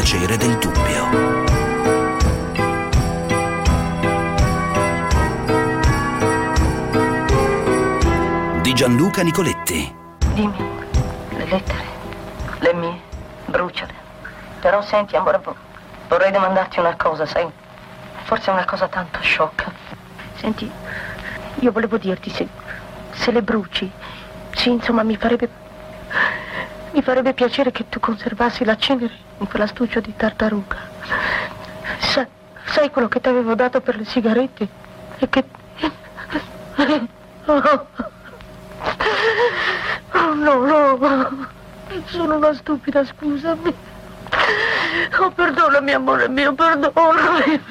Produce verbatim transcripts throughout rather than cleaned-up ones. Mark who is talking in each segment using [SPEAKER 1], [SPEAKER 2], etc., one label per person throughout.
[SPEAKER 1] piacere del dubbio. Di Gianluca Nicoletti.
[SPEAKER 2] Dimmi, le lettere, le mie, bruciale. Però senti, amore, vorrei domandarti una cosa, sai? Forse è una cosa tanto sciocca. Senti, io volevo dirti se, se le bruci, sì, insomma, mi farebbe, mi farebbe piacere che tu conservassi la cenere in quell'astuccio di tartaruga. Sa, sai quello che ti avevo dato per le sigarette? E che... Oh. Oh no, no, sono una stupida, scusami. Oh, perdonami, amore mio, perdonami.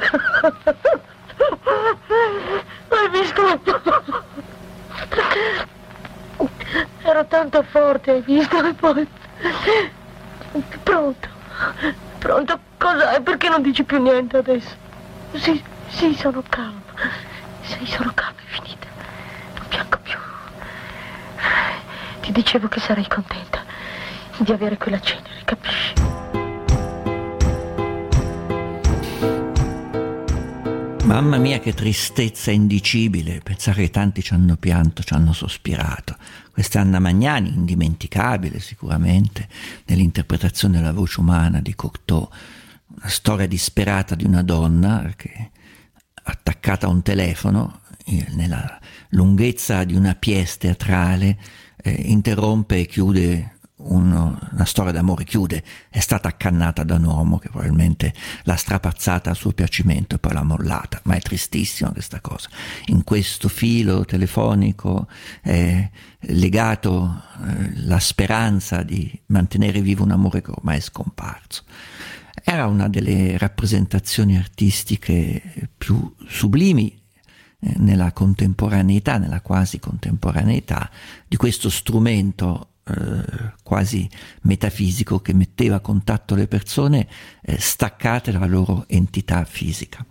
[SPEAKER 2] Hai visto? Ero tanto forte, hai visto? E poi... Pronto? Pronto? Cos'hai? Perché non dici più niente adesso? Sì, sì, sono calma. Sì, sono calma, è finita. Non piango più. Ti dicevo che sarei contenta di avere quella cenere, capisci?
[SPEAKER 3] Mamma mia, che tristezza indicibile pensare che tanti ci hanno pianto, ci hanno sospirato. Questa Anna Magnani, indimenticabile sicuramente nell'interpretazione della voce umana di Cocteau, una storia disperata di una donna che, attaccata a un telefono nella lunghezza di una pièce teatrale, eh, interrompe e chiude uno, una storia d'amore, chiude, è stata accannata da un uomo che probabilmente l'ha strapazzata a suo piacimento e poi l'ha mollata, ma è tristissima questa cosa. In questo filo telefonico è legato eh, la speranza di mantenere vivo un amore che ormai è scomparso. Era una delle rappresentazioni artistiche più sublimi eh, nella contemporaneità, nella quasi contemporaneità, di questo strumento eh, quasi metafisico che metteva a contatto le persone eh, staccate dalla loro entità fisica.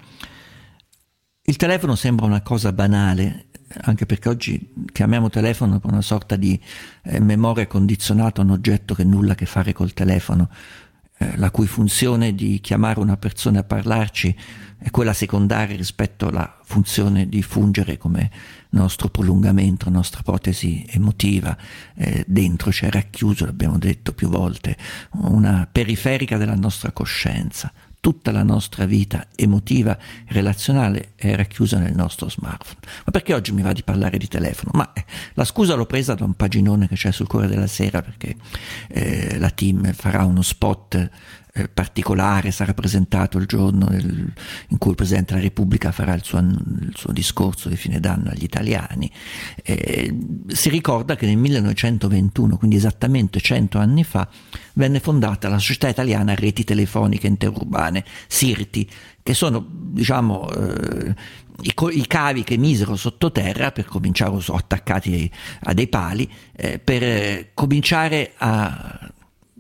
[SPEAKER 3] Il telefono sembra una cosa banale, anche perché oggi chiamiamo telefono per una sorta di eh, memoria condizionata a un oggetto che nulla a che fare col telefono, eh, la cui funzione di chiamare una persona a parlarci è quella secondaria rispetto alla funzione di fungere come nostro prolungamento, nostra protesi emotiva. Eh, dentro c'è racchiuso, l'abbiamo detto più volte, una periferica della nostra coscienza. Tutta la nostra vita emotiva e relazionale è racchiusa nel nostro smartphone. Ma perché oggi mi va di parlare di telefono? Ma eh, la scusa l'ho presa da un paginone che c'è sul Corriere della Sera, perché eh, la team farà uno spot eh, particolare, sarà presentato il giorno del, in cui il Presidente della Repubblica farà il suo, il suo discorso di fine d'anno agli italiani. Eh, si ricorda che nel millenovecentoventuno, quindi esattamente cento anni fa, venne fondata la Società Italiana Reti Telefoniche Interurbane, SIRTI, che sono, diciamo, eh, i, i cavi che misero sottoterra per cominciare, o so, attaccati a dei pali, eh, per eh, cominciare a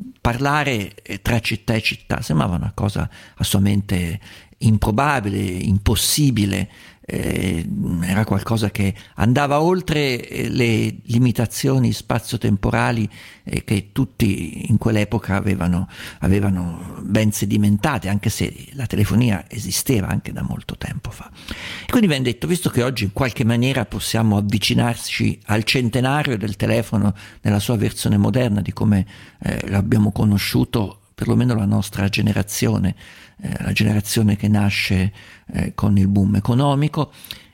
[SPEAKER 3] parlare tra città e città. Sembrava una cosa assolutamente improbabile, impossibile. Eh, era qualcosa che andava oltre le limitazioni spazio-temporali eh, che tutti in quell'epoca avevano, avevano ben sedimentate, anche se la telefonia esisteva anche da molto tempo fa. E quindi abbiamo detto, visto che oggi in qualche maniera possiamo avvicinarci al centenario del telefono nella sua versione moderna, di come eh, l'abbiamo conosciuto perlomeno la nostra generazione, eh, la generazione che nasce eh, con il boom economico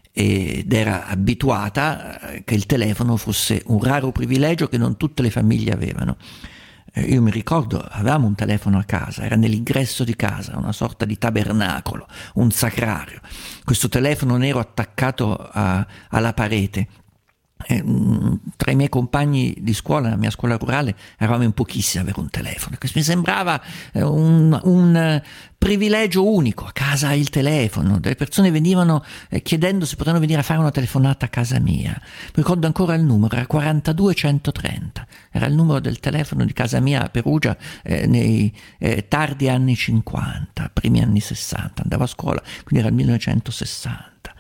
[SPEAKER 3] ed era abituata eh, che il telefono fosse un raro privilegio che non tutte le famiglie avevano. Eh, io mi ricordo, avevamo un telefono a casa, era nell'ingresso di casa, una sorta di tabernacolo, un sacrario. Questo telefono nero attaccato a, alla parete. Eh, tra i miei compagni di scuola, nella mia scuola rurale, eravamo in pochissimi ad avere un telefono. Questo mi sembrava eh, un, un privilegio unico. A casa il telefono, delle persone venivano eh, chiedendo se potevano venire a fare una telefonata a casa mia. Mi ricordo ancora il numero, era quarantadue centotrenta, era il numero del telefono di casa mia a Perugia eh, nei eh, tardi anni cinquanta, primi anni sessanta. Andavo a scuola, quindi era il millenovecentosessanta.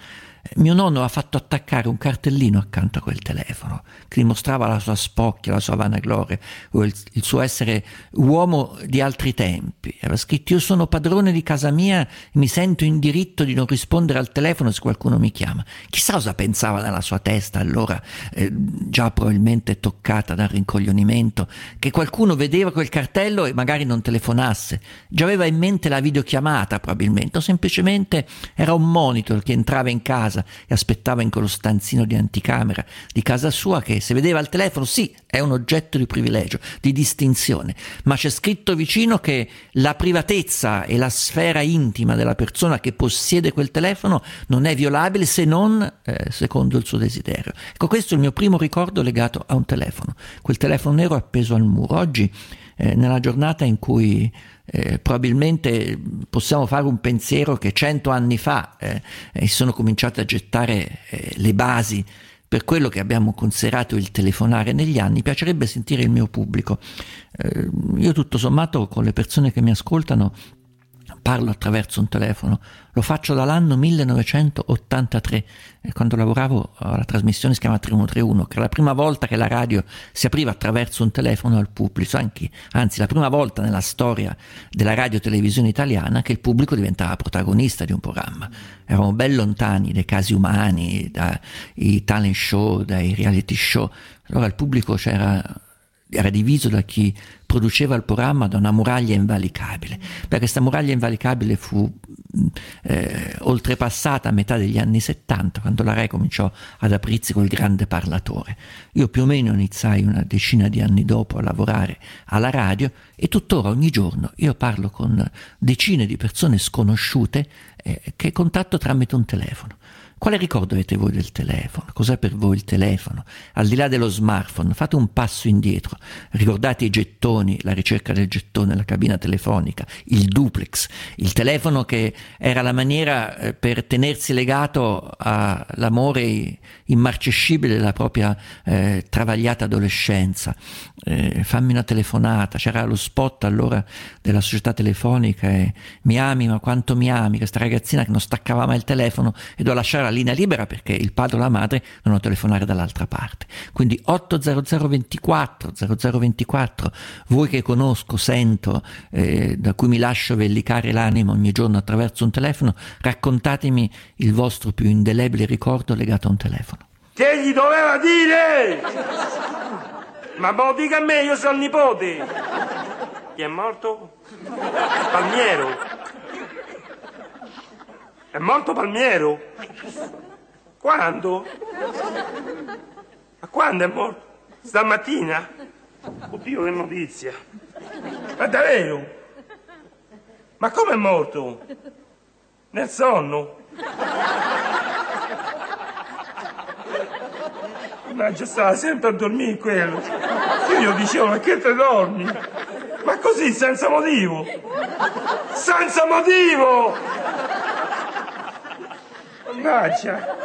[SPEAKER 3] Mio nonno ha fatto attaccare un cartellino accanto a quel telefono che dimostrava la sua spocchia, la sua vanagloria, il, il suo essere uomo di altri tempi. Aveva scritto: io sono padrone di casa mia e mi sento in diritto di non rispondere al telefono se qualcuno mi chiama. Chissà cosa pensava nella sua testa allora, eh, già probabilmente toccata dal rincoglionimento, che qualcuno vedeva quel cartello e magari non telefonasse. Già aveva in mente la videochiamata probabilmente, o semplicemente era un monitor che entrava in casa e aspettava in quello stanzino di anticamera di casa sua, che se vedeva il telefono, sì, è un oggetto di privilegio, di distinzione, ma c'è scritto vicino che la privatezza e la sfera intima della persona che possiede quel telefono non è violabile se non eh, secondo il suo desiderio. Ecco, questo è il mio primo ricordo legato a un telefono, quel telefono nero appeso al muro. Oggi, eh, nella giornata in cui Eh, probabilmente possiamo fare un pensiero che cento anni fa eh, eh, sono cominciate a gettare eh, le basi per quello che abbiamo considerato il telefonare negli anni. Piacerebbe sentire il mio pubblico. Eh, io tutto sommato con le persone che mi ascoltano parlo attraverso un telefono, lo faccio dall'anno millenovecentottantatré, quando lavoravo alla trasmissione si chiama tre uno tre uno, che era la prima volta che la radio si apriva attraverso un telefono al pubblico, anche, anzi la prima volta nella storia della radio televisione italiana che il pubblico diventava protagonista di un programma. Eravamo ben lontani dai casi umani, dai talent show, dai reality show. Allora il pubblico c'era era diviso da chi produceva il programma da una muraglia invalicabile. Beh, questa muraglia invalicabile fu eh, oltrepassata a metà degli anni settanta, quando la Rai cominciò ad aprirsi col grande parlatore. Io più o meno iniziai una decina di anni dopo a lavorare alla radio e tuttora ogni giorno io parlo con decine di persone sconosciute eh, che contatto tramite un telefono. Quale ricordo avete voi del telefono? Cos'è per voi il telefono? Al di là dello smartphone, fate un passo indietro. Ricordate i gettoni, la ricerca del gettone, la cabina telefonica, il duplex, il telefono che era la maniera eh, per tenersi legato all'amore immarcescibile della propria eh, travagliata adolescenza. Eh, fammi una telefonata, c'era lo spot allora della società telefonica e mi ami ma quanto mi ami, questa ragazzina che non staccava mai il telefono e doveva lasciare la linea libera perché il padre o la madre dovevano telefonare dall'altra parte. Quindi otto zero zero ventiquattro zero zero ventiquattro, voi che conosco, sento, eh, da cui mi lascio vellicare l'anima ogni giorno attraverso un telefono, raccontatemi il vostro più indelebile ricordo legato a un telefono.
[SPEAKER 4] Che gli doveva dire? Ma me lo dica a me, io sono il nipote. Chi è morto? Palmiero. È morto Palmiero? Quando? Ma quando è morto? Stamattina? Oddio, che notizia. Ma davvero? Ma come è morto? Nel sonno? Mannaggia, stava sempre a dormire quello. Io gli dicevo, ma che te dormi? Ma così, senza motivo? Senza motivo! Mannaggia!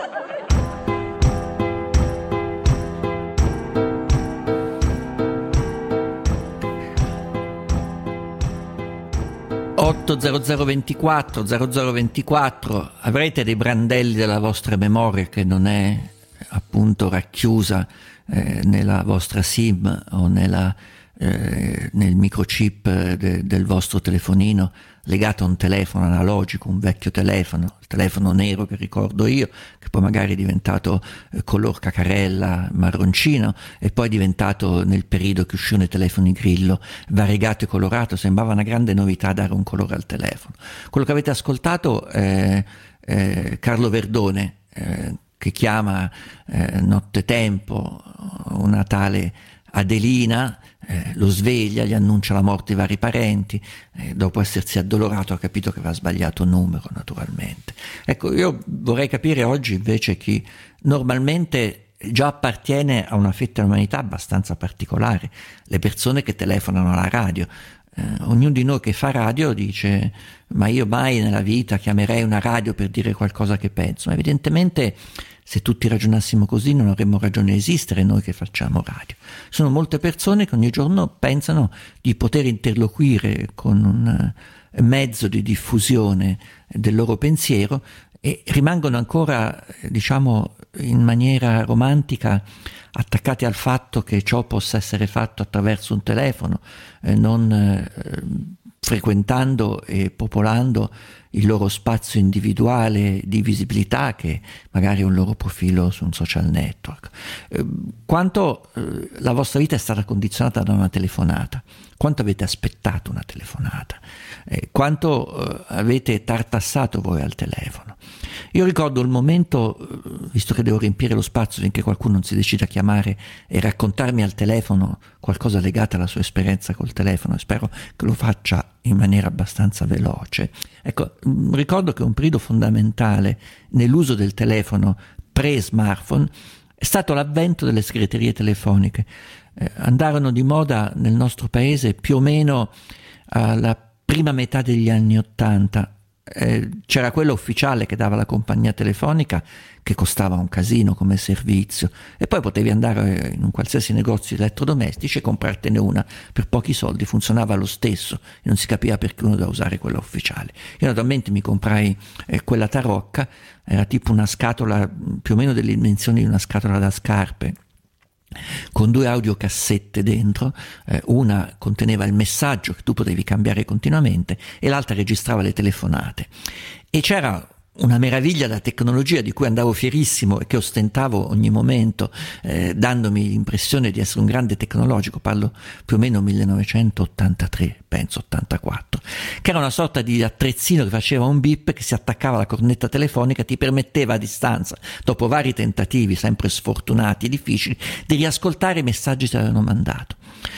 [SPEAKER 3] otto zero zero ventiquattro zero zero ventiquattro, avrete dei brandelli della vostra memoria che non è appunto racchiusa eh, nella vostra SIM o nella, eh, nel microchip de, del vostro telefonino legato a un telefono analogico, un vecchio telefono, il telefono nero che ricordo io, che poi magari è diventato eh, color cacarella, marroncino, e poi è diventato, nel periodo che uscirono i telefoni Grillo, variegato e colorato. Sembrava una grande novità dare un colore al telefono. Quello che avete ascoltato è, è Carlo Verdone, eh, che chiama eh, nottetempo una tale Adelina, eh, lo sveglia, gli annuncia la morte di vari parenti, eh, dopo essersi addolorato ha capito che aveva sbagliato numero, naturalmente. Ecco, io vorrei capire oggi invece chi normalmente già appartiene a una fetta dell'umanità abbastanza particolare, le persone che telefonano alla radio. Eh, ognuno di noi che fa radio dice: ma io mai nella vita chiamerei una radio per dire qualcosa che penso. Ma evidentemente, se tutti ragionassimo così, non avremmo ragione di esistere noi che facciamo radio. Sono molte persone che ogni giorno pensano di poter interloquire con un mezzo di diffusione del loro pensiero e rimangono ancora, diciamo, in maniera romantica attaccati al fatto che ciò possa essere fatto attraverso un telefono, eh, non eh, frequentando e popolando il loro spazio individuale di visibilità, che magari è un loro profilo su un social network. Eh, quanto eh, la vostra vita è stata condizionata da una telefonata? Quanto avete aspettato una telefonata? Eh, quanto eh, avete tartassato voi al telefono? Io ricordo il momento, visto che devo riempire lo spazio finché qualcuno non si decida a chiamare e raccontarmi al telefono qualcosa legato alla sua esperienza col telefono, e spero che lo faccia in maniera abbastanza veloce. Ecco, ricordo che un periodo fondamentale nell'uso del telefono pre-smartphone è stato l'avvento delle segreterie telefoniche. Eh, andarono di moda nel nostro paese più o meno alla prima metà degli anni Ottanta. Eh, c'era quella ufficiale che dava la compagnia telefonica, che costava un casino come servizio, e poi potevi andare in un qualsiasi negozio di elettrodomestici e comprartene una per pochi soldi, funzionava lo stesso e non si capiva perché uno doveva usare quella ufficiale. Io naturalmente mi comprai eh, quella tarocca, era tipo una scatola più o meno delle dimensioni di una scatola da scarpe, con due audiocassette dentro, eh, una conteneva il messaggio che tu potevi cambiare continuamente e l'altra registrava le telefonate, e c'era una meraviglia della tecnologia di cui andavo fierissimo e che ostentavo ogni momento, eh, dandomi l'impressione di essere un grande tecnologico. Parlo più o meno millenovecentottantatré, penso ottantaquattro, che era una sorta di attrezzino che faceva un bip, che si attaccava alla cornetta telefonica, ti permetteva a distanza, dopo vari tentativi sempre sfortunati e difficili, di riascoltare i messaggi che ti avevano mandato.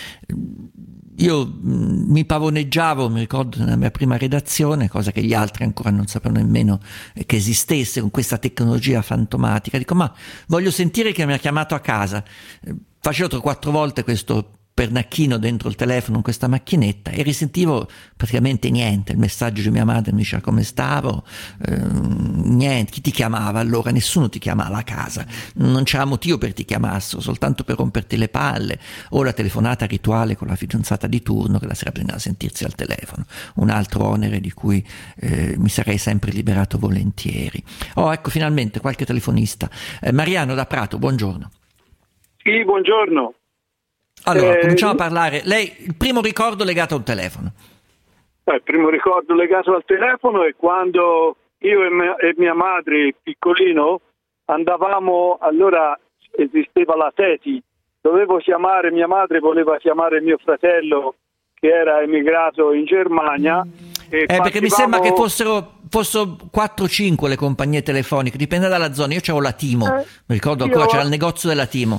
[SPEAKER 3] Io mh, mi pavoneggiavo, mi ricordo, nella mia prima redazione, cosa che gli altri ancora non sapevano nemmeno eh, che esistesse, con questa tecnologia fantomatica. Dico, ma voglio sentire che mi ha chiamato a casa. Eh, facevo tre o quattro volte questo pernacchino dentro il telefono, in questa macchinetta, e risentivo praticamente niente. Il messaggio di mia madre mi diceva come stavo, eh, niente. Chi ti chiamava allora? Nessuno ti chiamava a casa, non c'era motivo per ti chiamassero, soltanto per romperti le palle, o la telefonata rituale con la fidanzata di turno, che la sera bisognava sentirsi al telefono, un altro onere di cui eh, mi sarei sempre liberato volentieri. Oh, ecco, finalmente qualche telefonista. eh, Mariano da Prato, buongiorno.
[SPEAKER 5] Sì, buongiorno.
[SPEAKER 3] Allora,
[SPEAKER 5] eh,
[SPEAKER 3] cominciamo a parlare. Lei, il primo ricordo legato a un telefono?
[SPEAKER 5] Eh, il primo ricordo legato al telefono è quando io e mia, e mia madre, piccolino, andavamo, allora esisteva la Teti, dovevo chiamare, mia madre voleva chiamare mio fratello che era emigrato in Germania. E
[SPEAKER 3] eh,
[SPEAKER 5] partivamo...
[SPEAKER 3] perché mi sembra che fossero, fossero quattro o cinque le compagnie telefoniche, dipende dalla zona. Io c'avevo la Timo,
[SPEAKER 5] eh,
[SPEAKER 3] mi ricordo ancora,
[SPEAKER 5] io...
[SPEAKER 3] c'era il negozio della Timo.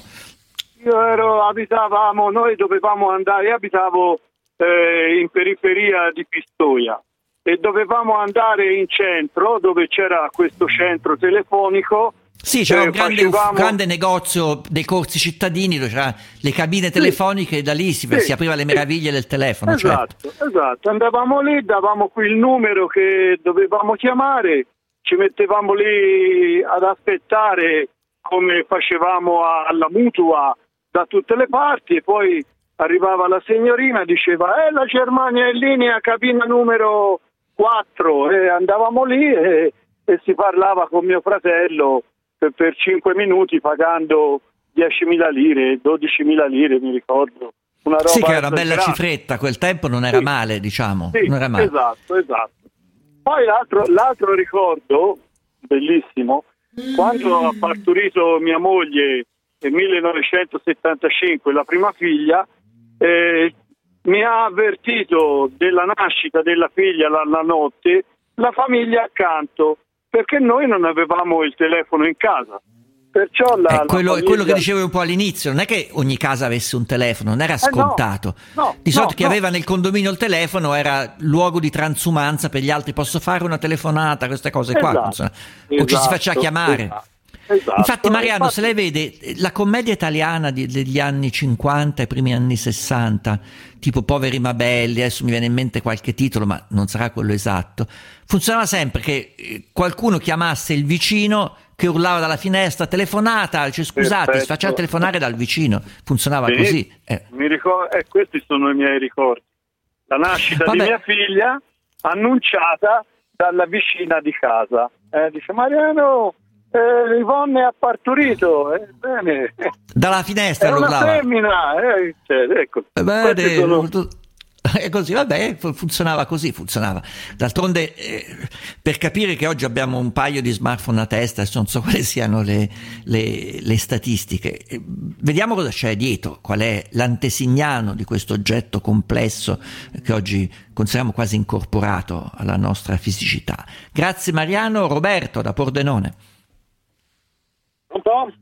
[SPEAKER 5] Io ero, abitavamo, noi dovevamo andare, io abitavo eh, in periferia di Pistoia e dovevamo andare in centro, dove c'era questo centro telefonico.
[SPEAKER 3] Sì, c'era
[SPEAKER 5] eh,
[SPEAKER 3] un grande,
[SPEAKER 5] facevamo...
[SPEAKER 3] un grande negozio dei corsi cittadini, dove c'erano le cabine telefoniche, sì, e da lì si,
[SPEAKER 5] sì,
[SPEAKER 3] si apriva le meraviglie sì. del telefono.
[SPEAKER 5] Esatto,
[SPEAKER 3] certo.
[SPEAKER 5] esatto. Andavamo lì, davamo qui il numero che dovevamo chiamare, ci mettevamo lì ad aspettare come facevamo alla mutua da tutte le parti, e poi arrivava la signorina, diceva eh la Germania è in linea, cabina numero quattro, e andavamo lì e, e si parlava con mio fratello per, per cinque minuti pagando diecimila lire, dodicimila lire, mi ricordo. Una roba
[SPEAKER 3] sì, che era una bella
[SPEAKER 5] grande.
[SPEAKER 3] Cifretta, quel tempo non era
[SPEAKER 5] sì.
[SPEAKER 3] male, diciamo.
[SPEAKER 5] Sì,
[SPEAKER 3] non era male.
[SPEAKER 5] esatto, esatto. Poi l'altro, l'altro ricordo, bellissimo, quando ha partorito mia moglie nel millenovecentosettantacinque la prima figlia, eh, mi ha avvertito della nascita della figlia la, la notte la famiglia accanto, perché noi non avevamo il telefono in casa. Perciò la,
[SPEAKER 3] è quello,
[SPEAKER 5] la famiglia...
[SPEAKER 3] è quello che dicevo un po' all'inizio, non è che ogni casa avesse un telefono, non era scontato.
[SPEAKER 5] Eh no, no,
[SPEAKER 3] di solito
[SPEAKER 5] no,
[SPEAKER 3] chi
[SPEAKER 5] no.
[SPEAKER 3] aveva nel condominio il telefono era luogo di transumanza per gli altri, posso fare una telefonata, queste cose qua,
[SPEAKER 5] esatto,
[SPEAKER 3] insomma.
[SPEAKER 5] esatto,
[SPEAKER 3] o ci si faceva chiamare.
[SPEAKER 5] Esatto. Esatto.
[SPEAKER 3] Infatti Mariano,
[SPEAKER 5] Infatti...
[SPEAKER 3] se lei vede la commedia italiana di, degli anni cinquanta e primi anni sessanta, tipo Poveri ma belli, adesso mi viene in mente qualche titolo ma non sarà quello esatto, funzionava sempre che qualcuno chiamasse il vicino che urlava dalla finestra telefonata, cioè scusate,
[SPEAKER 5] Perfetto.
[SPEAKER 3] si faceva telefonare dal vicino, funzionava
[SPEAKER 5] sì,
[SPEAKER 3] così. Eh.
[SPEAKER 5] Mi ricordo, eh, questi sono i miei ricordi. La nascita
[SPEAKER 3] Vabbè.
[SPEAKER 5] di mia figlia annunciata dalla vicina di casa. Eh, dice Mariano, eh, Yvonne ha partorito. Eh, bene.
[SPEAKER 3] Dalla finestra
[SPEAKER 5] è
[SPEAKER 3] lo
[SPEAKER 5] una
[SPEAKER 3] urlava.
[SPEAKER 5] femmina. Eh, cioè, ecco.
[SPEAKER 3] Bene,
[SPEAKER 5] Sono...
[SPEAKER 3] è così, vabbè, funzionava così, funzionava. D'altronde, eh, per capire che oggi abbiamo un paio di smartphone a testa, non so quali siano le, le, le statistiche, eh, vediamo cosa c'è dietro, qual è l'antesignano di questo oggetto complesso che oggi consideriamo quasi incorporato alla nostra fisicità. Grazie Mariano. Roberto da Pordenone.
[SPEAKER 6] Pronto?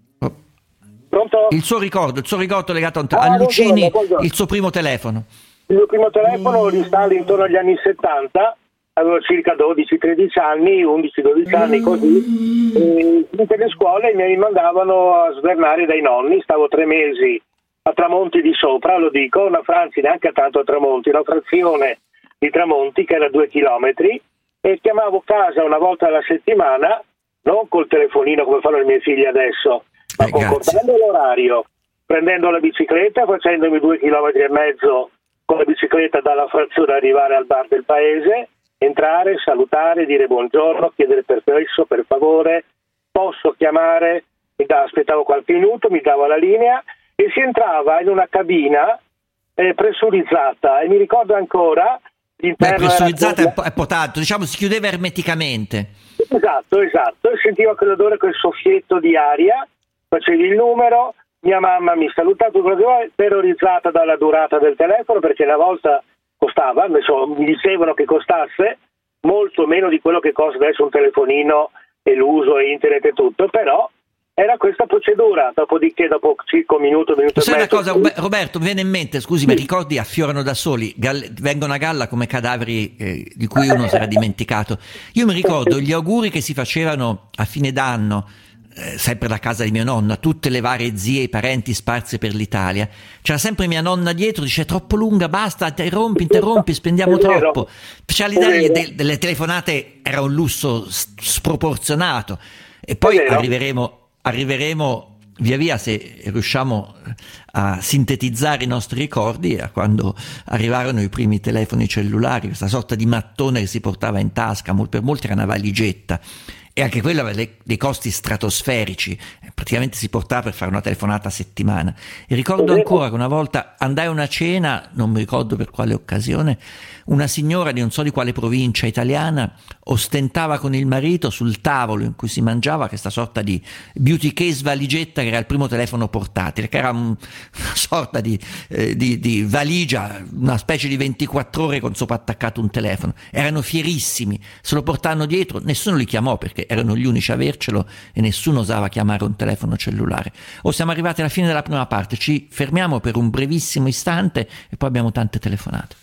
[SPEAKER 6] Pronto?
[SPEAKER 3] Il suo ricordo, il suo ricordo legato a, un te-
[SPEAKER 6] Ah,
[SPEAKER 3] a Lucini,
[SPEAKER 6] buongiorno, buongiorno.
[SPEAKER 3] il suo primo telefono.
[SPEAKER 6] Il mio primo telefono lo installo intorno agli anni settanta, avevo circa dodici tredici anni, undici dodici anni così, e tutte le scuole mi mandavano a svernare dai nonni, stavo tre mesi a Tramonti di sopra, lo dico, una Franzi neanche tanto a Tramonti, una frazione di Tramonti che era due chilometri, e chiamavo casa una volta alla settimana, non col telefonino come fanno i miei figli adesso, ma
[SPEAKER 3] Eh,
[SPEAKER 6] concordando l'orario, prendendo la bicicletta, facendomi due chilometri e mezzo con la bicicletta dalla frazione arrivare al bar del paese, entrare, salutare, dire buongiorno, chiedere permesso, per favore, posso chiamare, mi da, aspettavo qualche minuto, mi dava la linea e si entrava in una cabina eh, pressurizzata, e mi ricordo ancora
[SPEAKER 3] Beh, pressurizzata
[SPEAKER 6] era...
[SPEAKER 3] è, po- è un po' tanto, diciamo si chiudeva ermeticamente.
[SPEAKER 6] Esatto, esatto, e sentivo quell'odore, quel soffietto di aria, facevi il numero, mia mamma mi salutava, terrorizzata dalla durata del telefono, perché una volta costava, insomma, mi dicevano che costasse molto meno di quello che costa adesso un telefonino e l'uso e internet e tutto, però era questa procedura, dopodiché dopo circa un minuto, minuto e
[SPEAKER 3] Sai una
[SPEAKER 6] mezzo...
[SPEAKER 3] cosa, Roberto, mi viene in mente, scusi, ma ricordi affiorano da soli, galle, vengono a galla come cadaveri eh, di cui uno si era dimenticato. Io mi ricordo gli auguri che si facevano a fine d'anno, eh, sempre da casa di mio nonno, a tutte le varie zie e parenti sparse per l'Italia. C'era sempre mia nonna dietro, dice troppo lunga, basta, interrompi, interrompi, spendiamo troppo. C'era l'idea de- delle telefonate, era un lusso s- sproporzionato. E poi arriveremo, arriveremo via via, se riusciamo a sintetizzare i nostri ricordi, a quando arrivarono i primi telefoni cellulari, questa sorta di mattone che si portava in tasca, per molti era una valigetta, e anche quella aveva dei costi stratosferici, praticamente si portava per fare una telefonata a settimana. E ricordo ancora che una volta andai a una cena, non mi ricordo per quale occasione, una signora di non so di quale provincia italiana ostentava con il marito sul tavolo in cui si mangiava questa sorta di beauty case valigetta che era il primo telefono portatile, che era un, una sorta di, eh, di, di valigia, una specie di ventiquattro ore con sopra attaccato un telefono. Erano fierissimi, se lo portavano dietro, nessuno li chiamò perché erano gli unici a avercelo e nessuno osava chiamare un telefono cellulare. O siamo arrivati alla fine della prima parte, ci fermiamo per un brevissimo istante e poi abbiamo tante telefonate.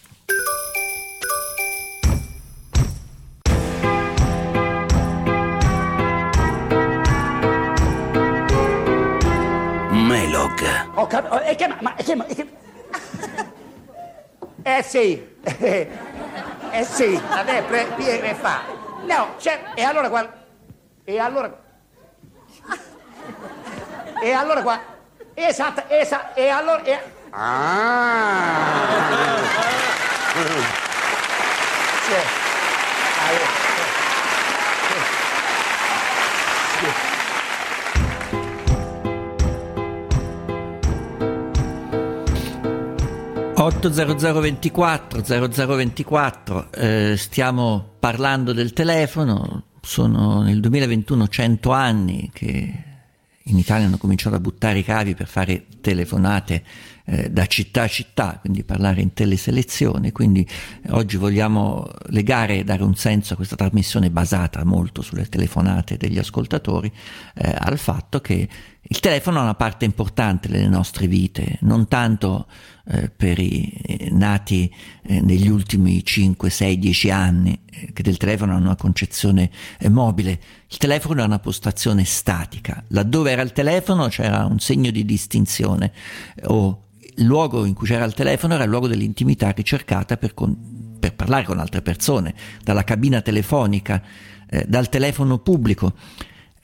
[SPEAKER 1] Melog.
[SPEAKER 7] Ho capito, e che ma, ma che, ma, che... Eh sì, eh sì, adesso pre, pre, fa. No, c'è, e allora qua, e allora, e allora qua, esatto, esatto, e allora, e... Ah! Cioè, allora,
[SPEAKER 3] otto zero zero ventiquattro zero zero ventiquattro, eh, stiamo parlando del telefono. Sono nel duemilaventuno cento anni che in Italia hanno cominciato a buttare i cavi per fare telefonate eh, da città a città, quindi parlare in teleselezione. Quindi eh, oggi vogliamo legare e dare un senso a questa trasmissione basata molto sulle telefonate degli ascoltatori, eh, al fatto che il telefono è una parte importante delle nostre vite, non tanto eh, per i eh, nati eh, negli ultimi cinque, sei, dieci anni, eh, che del telefono hanno una concezione eh, mobile. Il telefono è una postazione statica. Laddove era il telefono c'era un segno di distinzione, eh, o il luogo in cui c'era il telefono era il luogo dell'intimità ricercata per, con, per parlare con altre persone, dalla cabina telefonica, eh, dal telefono pubblico.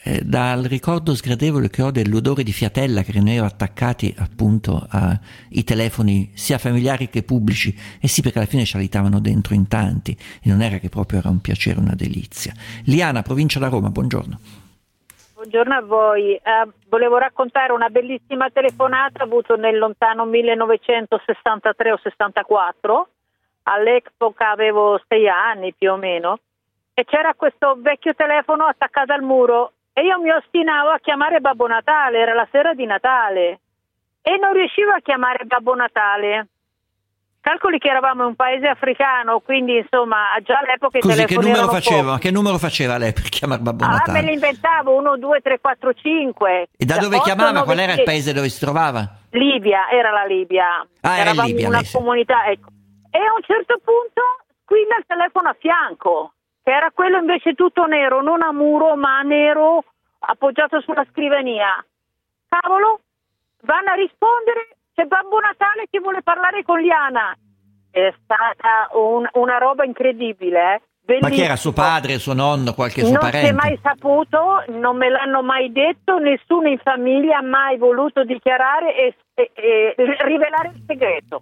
[SPEAKER 3] eh, dal ricordo sgradevole che ho dell'odore di fiatella che rimaneva attaccati appunto ai telefoni sia familiari che pubblici, e sì, perché alla fine ci alitavano dentro in tanti e non era che proprio era un piacere, una delizia. Liana, provincia da Roma, buongiorno.
[SPEAKER 8] Buongiorno a voi, uh, volevo raccontare una bellissima telefonata avuto nel lontano millenovecentosessantatré o sessantaquattro, all'epoca avevo sei anni più o meno, e c'era questo vecchio telefono attaccato al muro e io mi ostinavo a chiamare Babbo Natale, era la sera di Natale e non riuscivo a chiamare Babbo Natale. Calcoli che eravamo in un paese africano, quindi insomma già all'epoca i
[SPEAKER 3] Così,
[SPEAKER 8] telefoni
[SPEAKER 3] che numero
[SPEAKER 8] erano
[SPEAKER 3] faceva?
[SPEAKER 8] pochi.
[SPEAKER 3] Che numero faceva lei per chiamare Babbo
[SPEAKER 8] Ah,
[SPEAKER 3] Natale?
[SPEAKER 8] me li inventavo, uno, due, tre, quattro, cinque.
[SPEAKER 3] E da dove
[SPEAKER 8] otto,
[SPEAKER 3] chiamava?
[SPEAKER 8] nove,
[SPEAKER 3] Qual era il
[SPEAKER 8] dieci.
[SPEAKER 3] paese dove si trovava?
[SPEAKER 8] Libia, era la Libia.
[SPEAKER 3] Ah, era in
[SPEAKER 8] Eravamo
[SPEAKER 3] Libia,
[SPEAKER 8] in una
[SPEAKER 3] lei sì.
[SPEAKER 8] comunità, ecco. E a un certo punto squilla il telefono a fianco, che era quello invece tutto nero, non a muro, ma nero, appoggiato sulla scrivania. Cavolo, vanno a rispondere, c'è Babbo Natale che vuole parlare con Liana. È stata un, una roba incredibile, eh?
[SPEAKER 3] Ma chi era, suo padre, suo nonno, qualche suo
[SPEAKER 8] non
[SPEAKER 3] parente?
[SPEAKER 8] Non si è mai saputo, non me l'hanno mai detto, nessuno in famiglia ha mai voluto dichiarare e, e, e rivelare il segreto.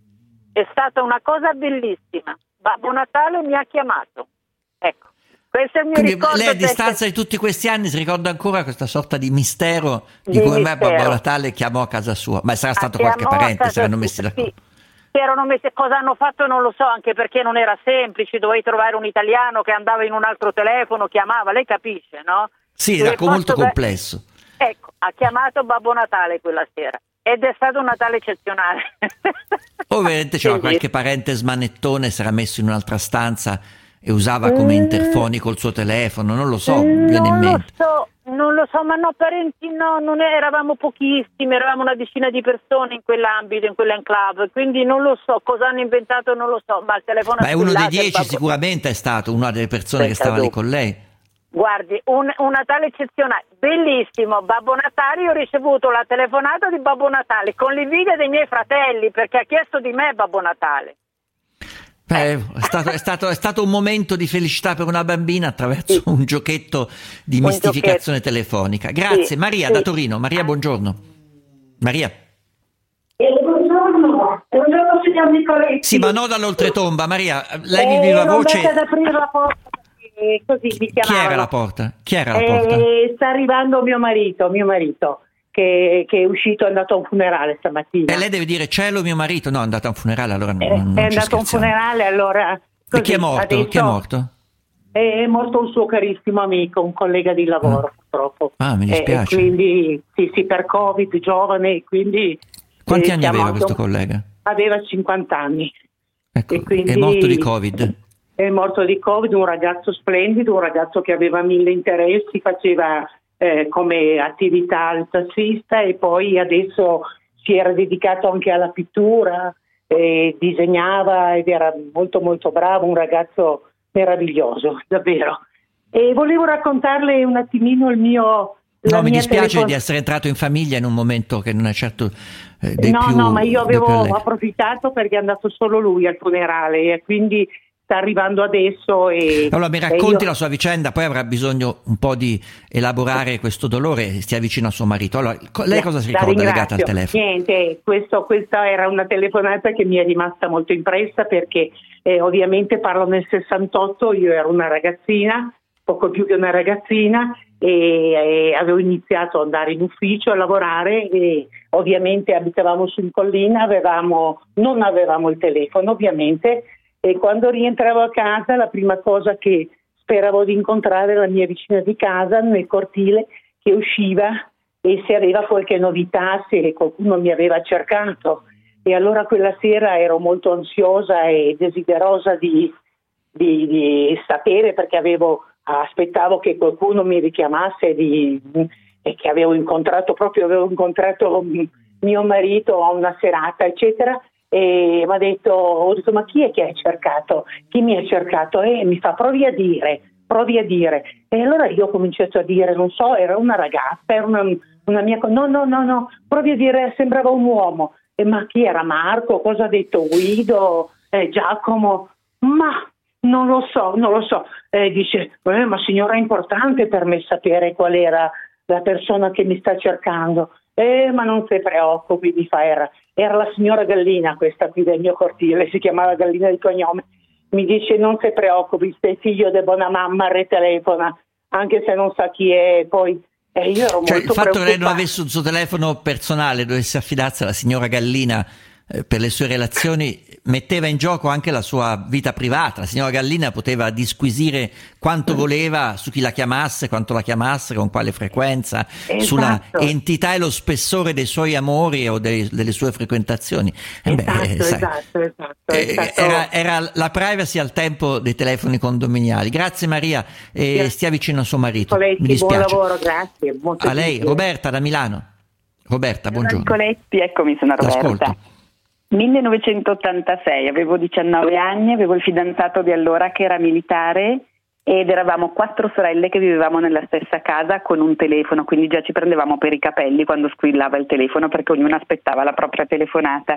[SPEAKER 8] È stata una cosa bellissima. Babbo Natale mi ha chiamato. Ecco, questo è il mio
[SPEAKER 3] Quindi
[SPEAKER 8] ricordo.
[SPEAKER 3] lei a
[SPEAKER 8] del-
[SPEAKER 3] distanza di tutti questi anni si ricorda ancora questa sorta di mistero di,
[SPEAKER 8] Di
[SPEAKER 3] come mai
[SPEAKER 8] mistero.
[SPEAKER 3] Babbo Natale chiamò a casa sua? Ma sarà stato
[SPEAKER 8] Chiamò
[SPEAKER 3] qualche
[SPEAKER 8] a
[SPEAKER 3] parente,
[SPEAKER 8] casa
[SPEAKER 3] si erano
[SPEAKER 8] sua,
[SPEAKER 3] messi d'accordo.
[SPEAKER 8] sì. Si erano messi, cosa hanno fatto non lo so, anche perché non era semplice, dovevi trovare un italiano che andava in un altro telefono, chiamava, lei capisce, no?
[SPEAKER 3] Sì,
[SPEAKER 8] Le
[SPEAKER 3] era molto
[SPEAKER 8] posso-
[SPEAKER 3] complesso.
[SPEAKER 8] Ecco, ha chiamato Babbo Natale quella sera ed è stato un Natale eccezionale.
[SPEAKER 3] Ovviamente c'era
[SPEAKER 8] Sì.
[SPEAKER 3] qualche parente smanettone, si era messo in un'altra stanza e usava come
[SPEAKER 8] Mm.
[SPEAKER 3] interfonico il suo telefono, non lo so, mi viene in
[SPEAKER 8] Non lo
[SPEAKER 3] mente.
[SPEAKER 8] so, non lo so, ma no, parenti no, non è- eravamo pochissimi, eravamo una decina di persone in quell'ambito, in quell'enclave, quindi non lo so, cosa hanno inventato non lo so, ma il telefono
[SPEAKER 3] Ma è uno dei
[SPEAKER 8] squillato, il
[SPEAKER 3] dieci
[SPEAKER 8] babbo-
[SPEAKER 3] sicuramente è stato, una delle persone che stava lì con lei.
[SPEAKER 8] Guardi, un, un Natale eccezionale, bellissimo, Babbo Natale, io ho ricevuto la telefonata di Babbo Natale con l'invidia dei miei fratelli perché ha chiesto di me Babbo Natale.
[SPEAKER 3] Beh, è, stato, è, stato, è stato un momento di felicità per una bambina attraverso un giochetto di
[SPEAKER 8] Un
[SPEAKER 3] mistificazione
[SPEAKER 8] giochetto.
[SPEAKER 3] telefonica. Grazie.
[SPEAKER 8] Sì,
[SPEAKER 3] Maria
[SPEAKER 8] sì.
[SPEAKER 3] da Torino. Maria, buongiorno. Maria.
[SPEAKER 9] Eh, buongiorno, buongiorno signor Nicoletti.
[SPEAKER 3] Sì, ma no dall'oltretomba. Maria, lei mi
[SPEAKER 9] Eh,
[SPEAKER 3] viva
[SPEAKER 9] non
[SPEAKER 3] voce.
[SPEAKER 9] andate ad aprire la porta, perché così mi
[SPEAKER 3] Chi
[SPEAKER 9] chiamavano.
[SPEAKER 3] era la porta? Chi era la porta?
[SPEAKER 9] Eh, sta arrivando mio marito, mio marito, che, che è uscito, è andato a un funerale stamattina.
[SPEAKER 3] E lei deve dire cielo mio marito. No, è andato a un funerale, allora non,
[SPEAKER 9] Eh,
[SPEAKER 3] non
[SPEAKER 9] è
[SPEAKER 3] ci
[SPEAKER 9] andato a un
[SPEAKER 3] scherziamo.
[SPEAKER 9] funerale, allora...
[SPEAKER 3] E
[SPEAKER 9] così,
[SPEAKER 3] chi è morto?
[SPEAKER 9] adesso
[SPEAKER 3] Chi è morto?
[SPEAKER 9] È morto un suo carissimo amico, un collega di lavoro, purtroppo.
[SPEAKER 3] Ah, mi
[SPEAKER 9] Eh,
[SPEAKER 3] dispiace.
[SPEAKER 9] E quindi, sì, sì, per Covid, giovane, quindi...
[SPEAKER 3] Quanti
[SPEAKER 9] eh,
[SPEAKER 3] anni
[SPEAKER 9] siamo
[SPEAKER 3] aveva
[SPEAKER 9] anche-
[SPEAKER 3] questo collega?
[SPEAKER 9] Aveva cinquanta anni.
[SPEAKER 3] Ecco,
[SPEAKER 9] E quindi-
[SPEAKER 3] è morto di Covid.
[SPEAKER 9] È morto di Covid, un ragazzo splendido, un ragazzo che aveva mille interessi, faceva eh, come attività il tassista e poi adesso si era dedicato anche alla pittura, eh, disegnava ed era molto molto bravo, un ragazzo meraviglioso, davvero. E volevo raccontarle un attimino il mio... la
[SPEAKER 3] No, mi
[SPEAKER 9] mia
[SPEAKER 3] dispiace
[SPEAKER 9] telefon-
[SPEAKER 3] di essere entrato in famiglia in un momento che non è certo eh, dei
[SPEAKER 9] no,
[SPEAKER 3] più
[SPEAKER 9] no, ma io
[SPEAKER 3] dei più
[SPEAKER 9] avevo
[SPEAKER 3] allegri.
[SPEAKER 9] approfittato perché è andato solo lui al funerale e quindi sta arrivando adesso e...
[SPEAKER 3] Allora mi
[SPEAKER 9] e
[SPEAKER 3] racconti
[SPEAKER 9] io-
[SPEAKER 3] la sua vicenda, poi avrà bisogno un po' di elaborare questo dolore e stia vicino a suo marito. Allora, co- lei cosa si
[SPEAKER 9] La
[SPEAKER 3] ricorda
[SPEAKER 9] ringrazio.
[SPEAKER 3] legata al telefono?
[SPEAKER 9] Niente, questo, questa era una telefonata che mi è rimasta molto impressa perché eh, ovviamente parlo nel sessantotto, io ero una ragazzina, poco più che una ragazzina e, e avevo iniziato ad andare in ufficio a lavorare e ovviamente abitavamo su in collina, avevamo, non avevamo il telefono ovviamente e quando rientravo a casa la prima cosa che speravo di incontrare la mia vicina di casa nel cortile che usciva e se aveva qualche novità, se qualcuno mi aveva cercato. E allora quella sera ero molto ansiosa e desiderosa di, di, di sapere perché avevo, aspettavo che qualcuno mi richiamasse di, e che avevo incontrato, proprio avevo incontrato mio marito a una serata, eccetera. E mi ha detto, ho detto ma chi è che hai cercato? Chi mi ha cercato? E mi fa provi a dire, provi a dire. E allora io ho cominciato a dire, non so, era una ragazza, era una, una mia... No, no, no, no, provi a dire, sembrava un uomo. E ma chi era Marco? Cosa ha detto Guido? Eh, Giacomo? Ma Non lo so, non lo so. Eh, dice, eh, ma signora, è importante per me sapere qual era la persona che mi sta cercando. Eh, ma non si preoccupi, mi fa, era, era la signora Gallina, questa qui del mio cortile, si chiamava Gallina di cognome. Mi dice, non si preoccupi, sei figlio di buona mamma, retelefona, anche se non sa chi è, poi... Eh, io ero
[SPEAKER 3] cioè,
[SPEAKER 9] molto
[SPEAKER 3] il fatto che lei non
[SPEAKER 9] preoccupata.
[SPEAKER 3] avesse un suo telefono personale, dovesse affidarsi alla signora Gallina eh, per le sue relazioni, metteva in gioco anche la sua vita privata. La signora Gallina poteva disquisire quanto voleva su chi la chiamasse, quanto la chiamasse, con quale frequenza,
[SPEAKER 9] Esatto.
[SPEAKER 3] sulla entità e lo spessore dei suoi amori o dei, delle sue frequentazioni. Eh beh,
[SPEAKER 9] Esatto,
[SPEAKER 3] eh, sai,
[SPEAKER 9] esatto, esatto,
[SPEAKER 3] eh,
[SPEAKER 9] esatto.
[SPEAKER 3] Era, era la privacy al tempo dei telefoni condominiali. Grazie Maria, e
[SPEAKER 9] Grazie.
[SPEAKER 3] stia vicino a suo marito.
[SPEAKER 9] Coletti,
[SPEAKER 3] Mi dispiace.
[SPEAKER 9] buon lavoro, grazie. Molto
[SPEAKER 3] A lei,
[SPEAKER 9] gentile.
[SPEAKER 3] Roberta da Milano. Roberta, buongiorno.
[SPEAKER 10] Coletti, eccomi, sono Roberta.
[SPEAKER 3] L'ascolto.
[SPEAKER 10] millenovecentottantasei, avevo diciannove anni, avevo il fidanzato di allora che era militare ed eravamo quattro sorelle che vivevamo nella stessa casa con un telefono, quindi già ci prendevamo per i capelli quando squillava il telefono perché ognuno aspettava la propria telefonata.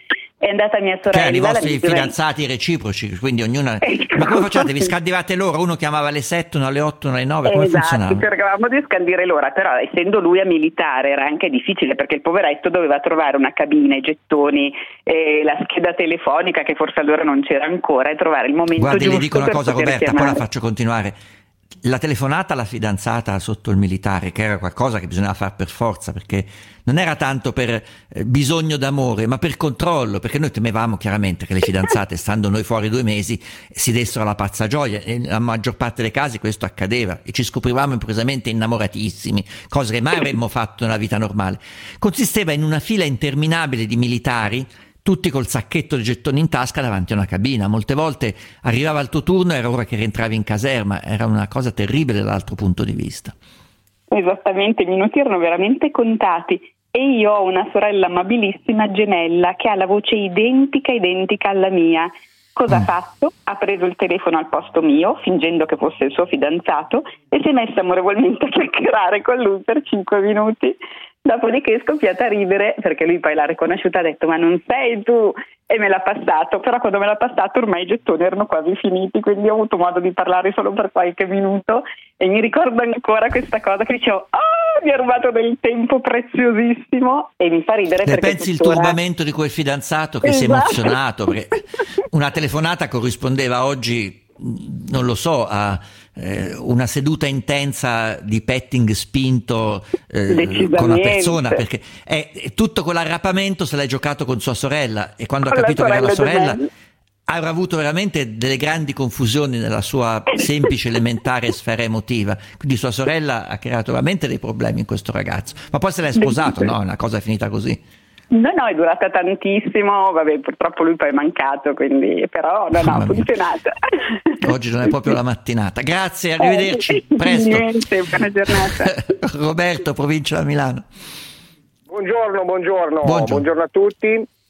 [SPEAKER 10] È andata mia
[SPEAKER 3] Che
[SPEAKER 10] sorella.
[SPEAKER 3] erano i
[SPEAKER 10] la
[SPEAKER 3] vostri
[SPEAKER 10] migliore-
[SPEAKER 3] fidanzati reciproci, quindi ognuna...
[SPEAKER 10] Esatto.
[SPEAKER 3] Ma come facciate? Vi scandivate l'ora? Uno chiamava alle sette, uno alle otto, uno alle nove? Come
[SPEAKER 10] Esatto,
[SPEAKER 3] funzionava?
[SPEAKER 10] cercavamo di scandire l'ora, però essendo lui a militare era anche difficile perché il poveretto doveva trovare una cabina, i gettoni, eh, la scheda telefonica che forse allora non c'era ancora e trovare il momento
[SPEAKER 3] Guardi,
[SPEAKER 10] giusto
[SPEAKER 3] le dico una
[SPEAKER 10] per
[SPEAKER 3] cosa,
[SPEAKER 10] poter
[SPEAKER 3] Roberta, poi
[SPEAKER 10] chiamare.
[SPEAKER 3] la faccio continuare. La telefonata alla fidanzata sotto il militare, che era qualcosa che bisognava fare per forza, perché non era tanto per eh, bisogno d'amore, ma per controllo, perché noi temevamo chiaramente che le fidanzate, stando noi fuori due mesi, si dessero la pazza gioia, e nella maggior parte dei casi questo accadeva, e ci scoprivamo improvvisamente innamoratissimi, cose che mai avremmo fatto nella vita normale. Consisteva in una fila interminabile di militari, tutti col sacchetto di gettoni in tasca davanti a una cabina. Molte volte arrivava il tuo turno, era ora che rientravi in caserma, era una cosa terribile dall'altro punto di vista.
[SPEAKER 10] Esattamente, i minuti erano veramente contati e io ho una sorella amabilissima gemella che ha la voce identica identica alla mia. Cosa ha fatto? Ha preso il telefono al posto mio, fingendo che fosse il suo fidanzato, e si è messa amorevolmente a chiacchierare con lui per cinque minuti. Dopodiché è scoppiata a ridere, perché lui poi l'ha riconosciuta e ha detto ma non sei tu, e me l'ha passato, però quando me l'ha passato ormai i gettoni erano quasi finiti, quindi ho avuto modo di parlare solo per qualche minuto e mi ricordo ancora questa cosa che dicevo ah, mi ha rubato del tempo preziosissimo, e mi fa ridere
[SPEAKER 3] Ne
[SPEAKER 10] perché
[SPEAKER 3] pensi il
[SPEAKER 10] tuttora...
[SPEAKER 3] turbamento di quel fidanzato che si è
[SPEAKER 10] Esatto.
[SPEAKER 3] emozionato, perché una telefonata corrispondeva oggi, non lo so, a eh, una seduta intensa di petting spinto eh, con una persona, perché è, è tutto quell'arrapamento se l'hai giocato con sua sorella, e quando
[SPEAKER 10] Con
[SPEAKER 3] ha
[SPEAKER 10] la
[SPEAKER 3] capito che era la
[SPEAKER 10] sorella
[SPEAKER 3] sorella
[SPEAKER 10] gemella.
[SPEAKER 3] avrà avuto veramente delle grandi confusioni nella sua semplice elementare sfera emotiva, quindi sua sorella ha creato veramente dei problemi in questo ragazzo, ma poi se l'è sposato, no? Una cosa è finita così.
[SPEAKER 10] No, no, è durata tantissimo, vabbè, purtroppo lui poi è mancato, quindi, però no, no, ha funzionato.
[SPEAKER 3] Oggi non è proprio la mattinata. Grazie, arrivederci,
[SPEAKER 10] Eh,
[SPEAKER 3] presto.
[SPEAKER 10] Niente, buona giornata.
[SPEAKER 3] Roberto, provincia da Milano.
[SPEAKER 11] Buongiorno, buongiorno,
[SPEAKER 3] Buongiorno.
[SPEAKER 11] buongiorno a tutti.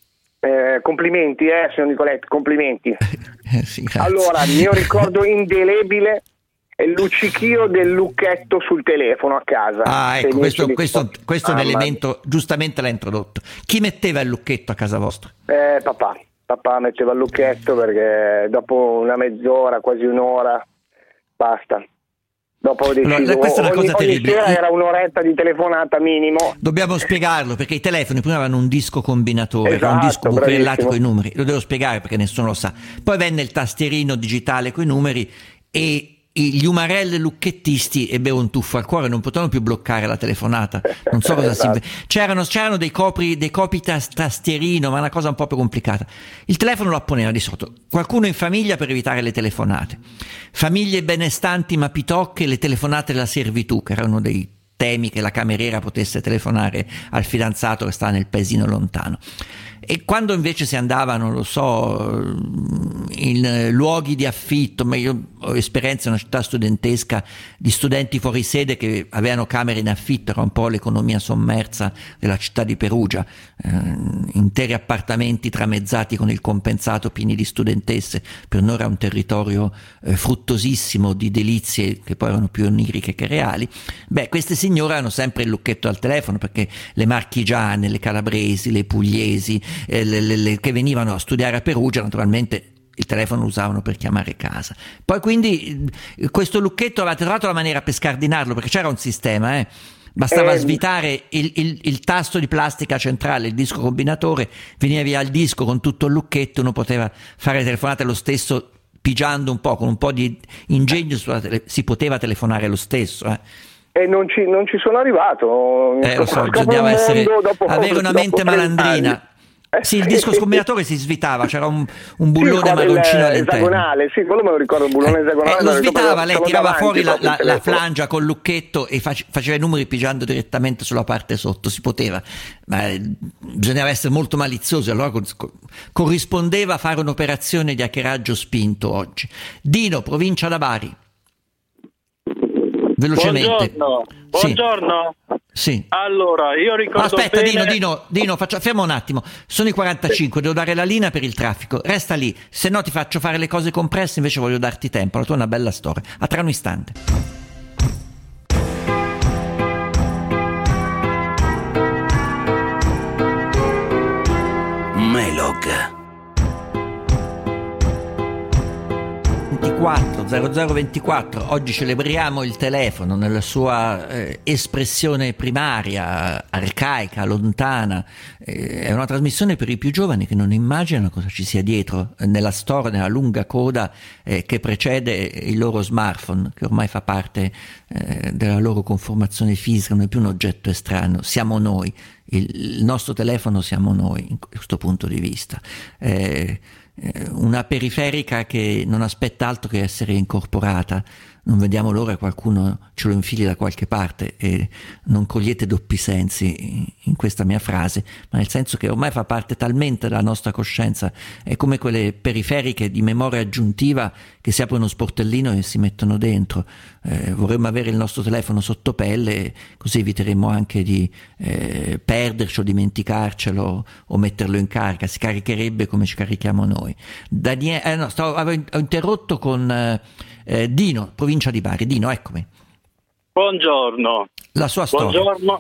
[SPEAKER 11] Eh, complimenti, eh, signor Nicoletti, complimenti.
[SPEAKER 3] Eh, sì, grazie.
[SPEAKER 11] Allora, il mio ricordo indelebile è il luccichio del lucchetto sul telefono a casa.
[SPEAKER 3] Ah, ecco,
[SPEAKER 11] Se
[SPEAKER 3] questo,
[SPEAKER 11] mi-
[SPEAKER 3] questo, questo è un
[SPEAKER 11] Mamma
[SPEAKER 3] elemento, giustamente l'ha introdotto. Chi metteva il lucchetto a casa vostra?
[SPEAKER 11] Eh, papà, papà metteva il lucchetto perché dopo una mezz'ora, quasi un'ora, basta. Dopo ho deciso,
[SPEAKER 3] Allora, questa è una
[SPEAKER 11] ogni,
[SPEAKER 3] cosa
[SPEAKER 11] ogni
[SPEAKER 3] terribile.
[SPEAKER 11] sera era un'oretta di telefonata minimo.
[SPEAKER 3] Dobbiamo spiegarlo, perché i telefoni prima avevano un disco combinatore,
[SPEAKER 11] Esatto,
[SPEAKER 3] un disco bucherellato
[SPEAKER 11] bravissimo.
[SPEAKER 3] con i numeri, lo devo spiegare perché nessuno lo sa. Poi venne il tastierino digitale con i numeri e gli umarelli lucchettisti ebbero un tuffo al cuore, non potevano più bloccare la telefonata, non so cosa
[SPEAKER 11] Esatto.
[SPEAKER 3] si... c'erano, c'erano dei copri dei copi tas- tastierino, ma una cosa un po' più complicata. Il telefono lo apponeva di sotto, qualcuno in famiglia per evitare le telefonate, famiglie benestanti ma pitocche, le telefonate della servitù, che erano dei temi che la cameriera potesse telefonare al fidanzato che sta nel paesino lontano. E quando invece si andava, non lo so, in luoghi di affitto, ma io ho esperienza in una città studentesca di studenti fuori sede che avevano camere in affitto, era un po' l'economia sommersa della città di Perugia, eh, interi appartamenti tramezzati con il compensato pieni di studentesse. Per noi era un territorio eh, fruttosissimo di delizie che poi erano più oniriche che reali. Beh, queste signore hanno sempre il lucchetto al telefono, perché le marchigiane, le calabresi, le pugliesi, eh, le, le, le, che venivano a studiare a Perugia naturalmente il telefono lo usavano per chiamare casa. Poi quindi questo lucchetto avevate trovato la maniera per scardinarlo, perché c'era un sistema, eh? Bastava eh, svitare il, il, il tasto di plastica centrale, il disco combinatore, veniva via il disco con tutto il lucchetto, uno poteva fare telefonate lo stesso, pigiando un po', con un po' di ingegno sulla tele- si poteva telefonare lo stesso, eh.
[SPEAKER 11] E non ci, non ci sono arrivato.
[SPEAKER 3] Eh, lo so, bisognava essere, avere una mente malandrina. Eh, sì, il disco scombinatore si svitava, c'era un, un bullone
[SPEAKER 11] sì,
[SPEAKER 3] marroncino all'interno.
[SPEAKER 11] Esagonale, sì, quello me lo ricordo, il bullone
[SPEAKER 3] eh,
[SPEAKER 11] esagonale.
[SPEAKER 3] Eh, lo svitava, lei tirava
[SPEAKER 11] davanti,
[SPEAKER 3] fuori la, la, la flangia col lucchetto e face, faceva i numeri pigiando direttamente sulla parte sotto, si poteva, ma eh, bisognava essere molto maliziosi, allora co- corrispondeva a fare un'operazione di hackeraggio spinto oggi. Dino, provincia da Bari. Velocemente.
[SPEAKER 12] Buongiorno. Buongiorno.
[SPEAKER 3] Sì.
[SPEAKER 12] Allora, io ricordo
[SPEAKER 3] Aspetta,
[SPEAKER 12] bene...
[SPEAKER 3] Dino, Dino, Dino, faccia, fermo un attimo. Sono i quarantacinque, devo dare la linea per il traffico. Resta lì, se no ti faccio fare le cose compresse, invece voglio darti tempo. La tua è una bella storia. A tra un istante.
[SPEAKER 1] Melog
[SPEAKER 3] ventiquattro zero zero ventiquattro. Oggi celebriamo il telefono nella sua eh, espressione primaria, arcaica, lontana. Eh, è una trasmissione per i più giovani che non immaginano cosa ci sia dietro eh, nella storia, nella lunga coda eh, che precede il loro smartphone, che ormai fa parte eh, della loro conformazione fisica, non è più un oggetto estraneo, siamo noi, il, il nostro telefono siamo noi in questo punto di vista. Eh, una periferica che non aspetta altro che essere incorporata. Non vediamo l'ora che qualcuno ce lo infili da qualche parte, e non cogliete doppi sensi in questa mia frase, ma nel senso che ormai fa parte talmente della nostra coscienza, è come quelle periferiche di memoria aggiuntiva che si apre uno sportellino e si mettono dentro. Eh, vorremmo avere il nostro telefono sotto pelle, così eviteremo anche di eh, perderci o dimenticarcelo o metterlo in carica, si caricherebbe come ci carichiamo noi. Daniele, eh, no, stavo, avevo interrotto con eh, Eh, Dino, provincia di Bari. Dino, eccomi.
[SPEAKER 12] Buongiorno.
[SPEAKER 3] La sua storia.
[SPEAKER 12] Buongiorno.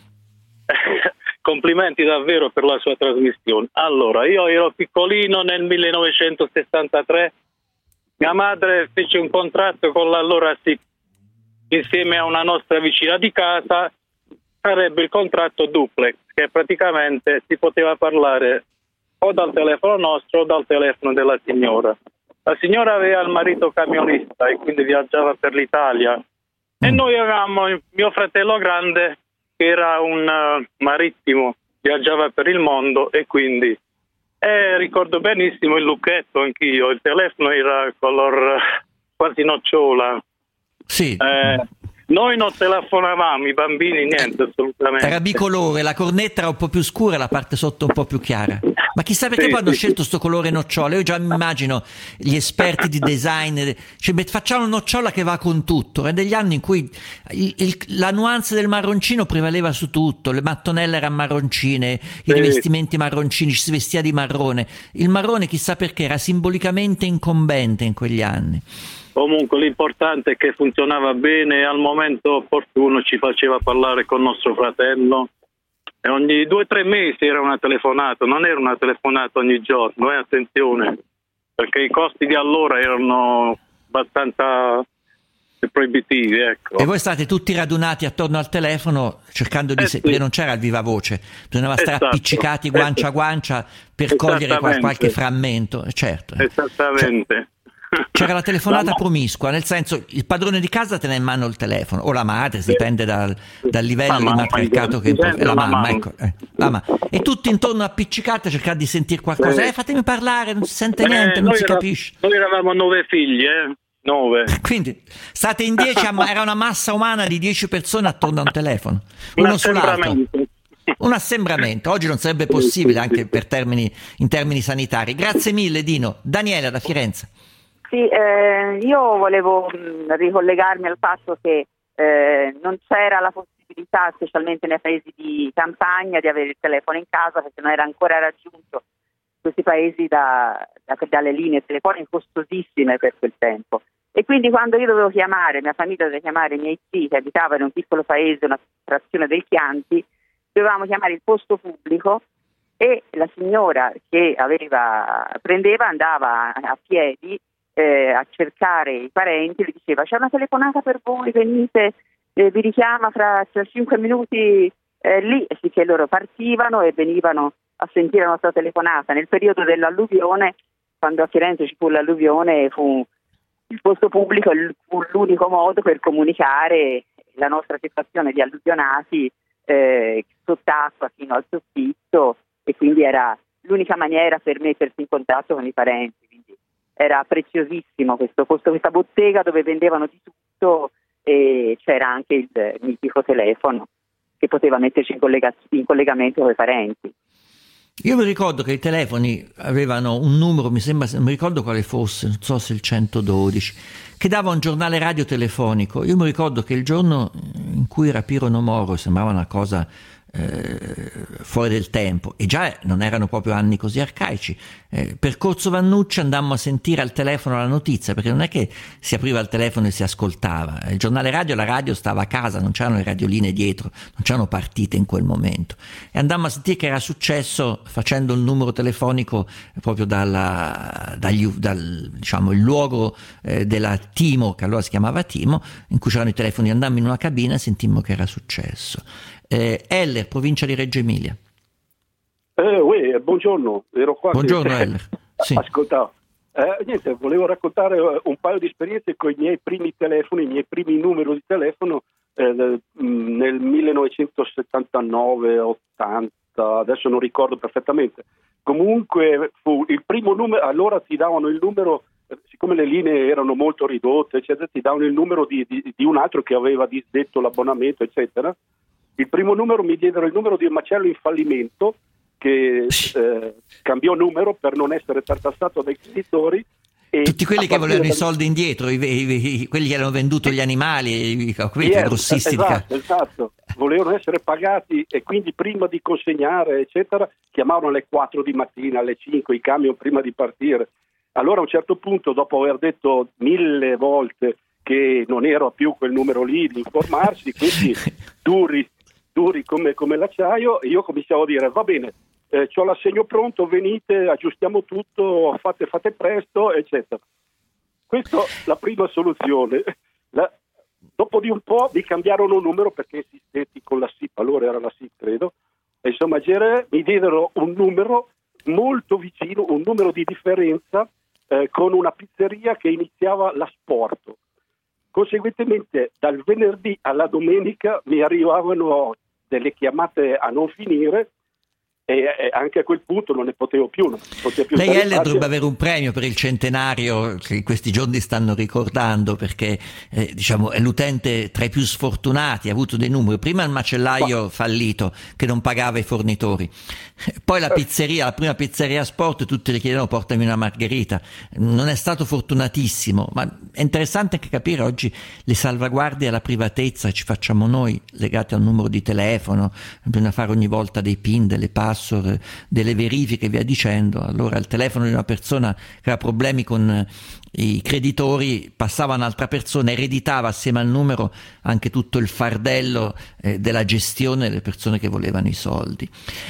[SPEAKER 12] Complimenti davvero per la sua trasmissione. Allora, io ero piccolino nel millenovecentosessantatré. Mia madre fece un contratto con l'allora S I P insieme a una nostra vicina di casa. Sarebbe il contratto duplex, che praticamente si poteva parlare o dal telefono nostro o dal telefono della signora. La signora aveva il marito camionista e quindi viaggiava per l'Italia, e noi avevamo il mio fratello grande che era un uh, marittimo, viaggiava per il mondo, e quindi eh, ricordo benissimo il lucchetto anch'io, il telefono era color quasi nocciola.
[SPEAKER 3] Sì.
[SPEAKER 12] Eh, noi non telefonavamo, i bambini niente, assolutamente.
[SPEAKER 3] Era bicolore, la cornetta era un po' più scura e la parte sotto un po' più chiara. Ma chissà perché
[SPEAKER 12] sì,
[SPEAKER 3] poi hanno
[SPEAKER 12] sì.
[SPEAKER 3] scelto sto colore nocciola. Io già mi immagino gli esperti di design, cioè, facciamo una nocciola che va con tutto. Era degli anni in cui il, il, la nuance del marroncino prevaleva su tutto, le mattonelle erano marroncine, i
[SPEAKER 12] sì.
[SPEAKER 3] rivestimenti marroncini, ci si vestia di marrone. Il marrone chissà perché era simbolicamente incombente in quegli anni.
[SPEAKER 12] Comunque l'importante è che funzionava bene, e al momento opportuno ci faceva parlare con nostro fratello, e ogni due o tre mesi era una telefonata, non era una telefonata ogni giorno, eh, attenzione, perché i costi di allora erano abbastanza proibitivi, ecco.
[SPEAKER 3] E voi state tutti radunati attorno al telefono cercando di
[SPEAKER 12] eh
[SPEAKER 3] seguire,
[SPEAKER 12] sì.
[SPEAKER 3] non c'era il viva voce, bisognava stare
[SPEAKER 12] esatto.
[SPEAKER 3] appiccicati guancia a guancia per cogliere qual- qualche frammento, certo.
[SPEAKER 12] Esattamente.
[SPEAKER 3] Cioè, c'era la telefonata
[SPEAKER 12] no.
[SPEAKER 3] promiscua, nel senso il padrone di casa te ne ha in mano il telefono, o la madre, sì. dipende dal, dal livello di matriarcato che è la mamma, ecco, eh, la mamma. E tutti intorno appiccicati a cercare di sentire qualcosa, eh, fatemi parlare, non si sente eh, niente, non si
[SPEAKER 12] era,
[SPEAKER 3] capisce.
[SPEAKER 12] Noi eravamo nove figli, eh? Nove.
[SPEAKER 3] Quindi state in dieci, era una massa umana di dieci persone attorno a un telefono, uno
[SPEAKER 12] un
[SPEAKER 3] sull'altro. Un assembramento, oggi non sarebbe possibile anche per termini, in termini sanitari. Grazie mille Dino. Daniela da Firenze.
[SPEAKER 13] Sì, eh, io volevo mh, ricollegarmi al fatto che eh, non c'era la possibilità, specialmente nei paesi di campagna, di avere il telefono in casa, perché non era ancora raggiunto questi paesi da, da, dalle linee telefoniche costosissime per quel tempo. E quindi quando io dovevo chiamare, mia famiglia doveva chiamare i miei zii che abitavano in un piccolo paese, una frazione del Chianti, dovevamo chiamare il posto pubblico, e la signora che aveva prendeva andava a piedi eh, a cercare i parenti, le diceva c'è una telefonata per voi, venite, eh, vi richiama fra, fra cinque minuti eh, lì, e sì che loro partivano e venivano a sentire la nostra telefonata. Nel periodo dell'alluvione, quando a Firenze ci fu l'alluvione, fu il posto pubblico fu l'unico modo per comunicare la nostra situazione di alluvionati eh, sott'acqua fino al soffitto, e quindi era l'unica maniera per mettersi in contatto con i parenti. Quindi era preziosissimo questo posto, questa bottega dove vendevano di tutto, e c'era anche il mitico telefono che poteva metterci in, collega- in collegamento con i parenti.
[SPEAKER 3] Io mi ricordo che i telefoni avevano un numero, mi sembra, non mi ricordo quale fosse, non so se il centododici, che dava un giornale radio telefonico. Io mi ricordo che il giorno in cui rapirono Moro sembrava una cosa eh, fuori del tempo, e già non erano proprio anni così arcaici. Eh, per Corso Vannucci andammo a sentire al telefono la notizia, perché non è che si apriva il telefono e si ascoltava. Il giornale radio, la radio stava a casa, non c'erano le radioline dietro, non c'erano partite in quel momento, e andammo a sentire che era successo facendo il numero telefonico proprio dalla, dagli, dal, diciamo, il luogo eh, della Timo, che allora si chiamava Timo, in cui c'erano i telefoni. Andammo in una cabina e sentimmo che era successo. eh, Heller, provincia di Reggio Emilia.
[SPEAKER 14] Eh, uè, buongiorno, ero qua.
[SPEAKER 3] Buongiorno
[SPEAKER 14] che...
[SPEAKER 3] Heller. Sì.
[SPEAKER 14] Ascolta, eh, niente, volevo raccontare un paio di esperienze con i miei primi telefoni, i miei primi numeri di telefono eh, nel millenovecentosettantanove ottanta, adesso non ricordo perfettamente. Comunque fu il primo numero, allora ti davano il numero, siccome le linee erano molto ridotte, eccetera, ti davano il numero di, di, di un altro che aveva disdetto l'abbonamento, eccetera. Il primo numero mi diedero il numero di un macello in fallimento, che eh, cambiò numero per non essere tartassato dai creditori. E
[SPEAKER 3] tutti quelli che volevano
[SPEAKER 14] da...
[SPEAKER 3] i soldi indietro, i, i, i, quelli che hanno venduto gli animali, i, quelli
[SPEAKER 14] yes,
[SPEAKER 3] grossisti.
[SPEAKER 14] Esatto, esatto, volevano essere pagati, e quindi prima di consegnare, eccetera, chiamavano alle quattro di mattina, alle cinque, i camion prima di partire. Allora a un certo punto, dopo aver detto mille volte che non era più quel numero lì di informarsi, quindi duri duri come, come l'acciaio, io cominciavo a dire va bene, eh, c'ho l'assegno pronto, venite, aggiustiamo tutto, fate, fate presto, eccetera. Questa è la prima soluzione. La, dopo di un po' mi cambiarono numero perché insistetti con la S I P, allora era la S I P credo, e insomma mi diedero un numero molto vicino, un numero di differenza eh, con una pizzeria che iniziava l'asporto. Conseguentemente dal venerdì alla domenica mi arrivavano delle chiamate a non finire, e, e anche a quel punto non ne potevo più. Non potevo più
[SPEAKER 3] Lei Heller
[SPEAKER 14] pace.
[SPEAKER 3] dovrebbe avere un premio per il centenario che in questi giorni stanno ricordando, perché eh, diciamo è l'utente tra i più sfortunati, ha avuto dei numeri. Prima il macellaio Ma... fallito che non pagava i fornitori, poi la pizzeria, la prima pizzeria sport, tutti le chiedevano portami una margherita. Non è stato fortunatissimo, ma è interessante anche capire oggi le salvaguardie alla privatezza che ci facciamo noi legate al numero di telefono. Bisogna fare ogni volta dei pin, delle password, delle verifiche e via dicendo. Allora il telefono di una persona che aveva problemi con i creditori passava a un'altra persona, ereditava assieme al numero anche tutto il fardello eh, della gestione delle persone che volevano i soldi.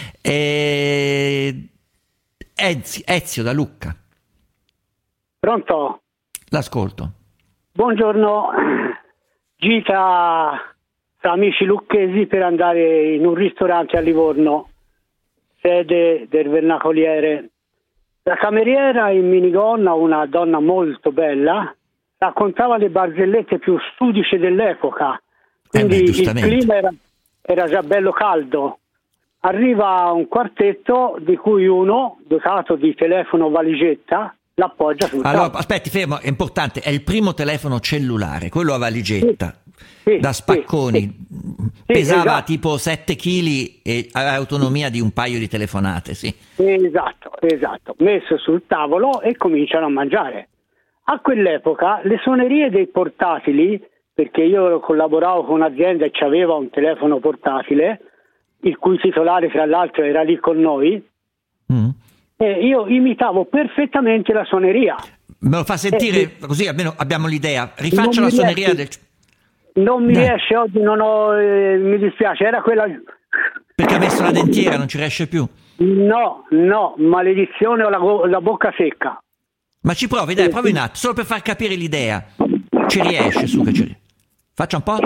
[SPEAKER 3] E... Ezio, Ezio da Lucca.
[SPEAKER 15] Pronto?
[SPEAKER 3] L'ascolto.
[SPEAKER 15] Buongiorno, gita tra amici lucchesi per andare in un ristorante a Livorno, sede del Vernacoliere. La cameriera in minigonna, una donna molto bella, raccontava le barzellette più studiche dell'epoca, quindi eh beh, il clima era, era già bello caldo. Arriva un quartetto di cui uno, dotato di telefono valigetta, l'appoggia sul
[SPEAKER 3] allora,
[SPEAKER 15] tavolo.
[SPEAKER 3] Aspetti, fermo, è importante, è il primo telefono cellulare, quello a valigetta, sì, sì, da spacconi, sì, sì. pesava sì, esatto. tipo sette chili e aveva autonomia di un paio di telefonate, sì.
[SPEAKER 15] Esatto, esatto, messo sul tavolo e cominciano a mangiare. A quell'epoca le suonerie dei portatili, perché io collaboravo con un'azienda e c'aveva un telefono portatile, il cui titolare tra l'altro era lì con noi, mm. e io imitavo perfettamente la suoneria.
[SPEAKER 3] Me lo fa sentire eh, così almeno abbiamo l'idea. Rifaccia la suoneria
[SPEAKER 15] riesce,
[SPEAKER 3] del...
[SPEAKER 15] Non mi Dai. riesce oggi, non ho, eh, mi dispiace, era quella...
[SPEAKER 3] Perché ha messo la dentiera, non ci riesce più?
[SPEAKER 15] No, no, maledizione ho la, go- la bocca secca.
[SPEAKER 3] Ma ci provi, dai, provi un attimo, solo per far capire l'idea. Ci riesce, su che ci riesce. Faccia un po'.